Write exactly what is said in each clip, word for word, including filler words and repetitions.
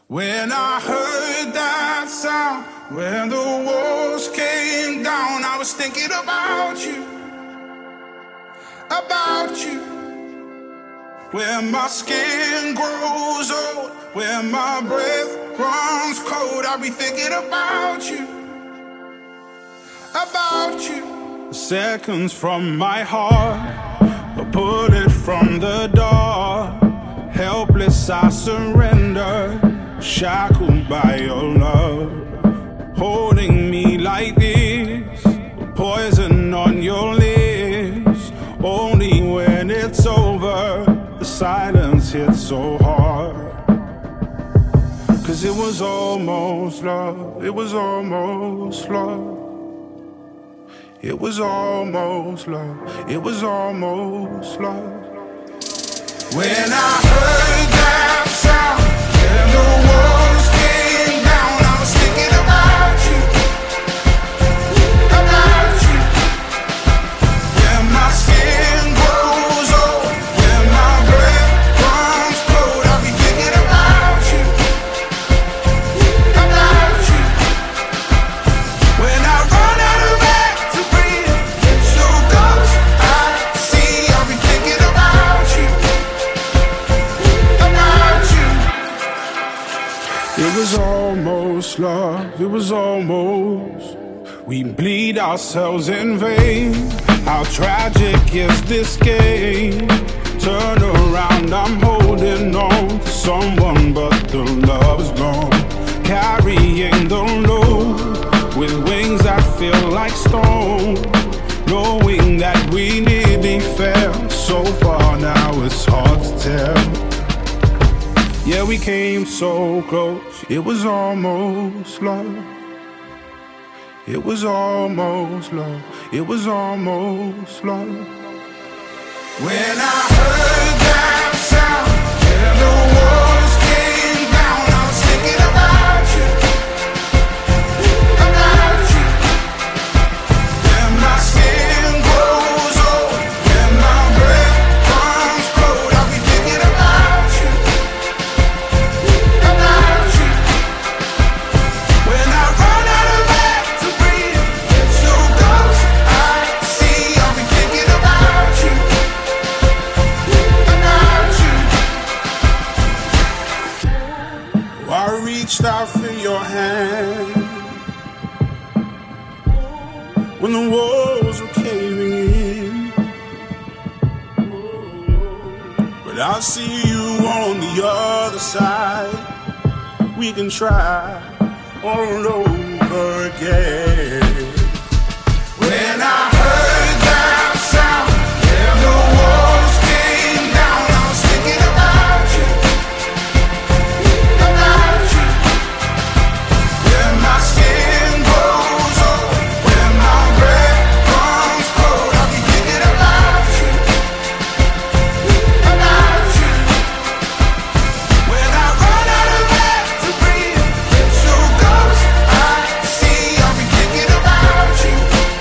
When I heard that sound, when the walls came down, I was thinking about you, about you. When my skin grows old, when my breath runs cold, I'll be thinking about you, about you. Seconds from my heart, I put it from the door. Helpless I surrender, shackled by your love. Holding me like this, poison on your lips. Only when it's over, the silence hits so hard. Cause it was almost love, it was almost love. It was almost love, it was almost love. When I heard that sound, when the walls came down, I was thinking about you, about you. When my skin grows old, when my breath runs cold, I'll be thinking about you, about you. When I run out of air to breathe, it's your ghost I see, I'll be thinking about you. It was almost love, it was almost. We bleed ourselves in vain. How tragic is this game? Turn around, I'm holding on to someone, but the love is gone. Carrying the load with wings that feel like stone. Knowing that we nearly fell so far, now it's hard to tell. Yeah, we came so close, it was almost love. It was almost love, it was almost love. When I heard that sound, when the walls came down, I was thinking about you, about you. When my skin grows old, when my breath runs cold, I'll be thinking about you. I reached out for your hand when the walls were caving in, but I see you on the other side. We can try all over again. When I heard that sound, when the walls came down, I was thinking about you, about you. When my skin grows old, when my breath runs cold, I'll be thinking about you, about you. When I run out of air to breathe, it's your ghost I see, I'll be thinking about you,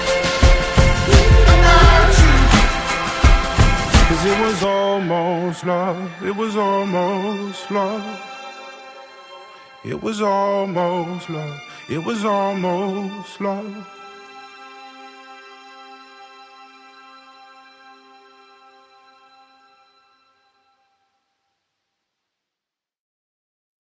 about you. Cause it was almost love, it was almost love. It was almost love, it was almost love.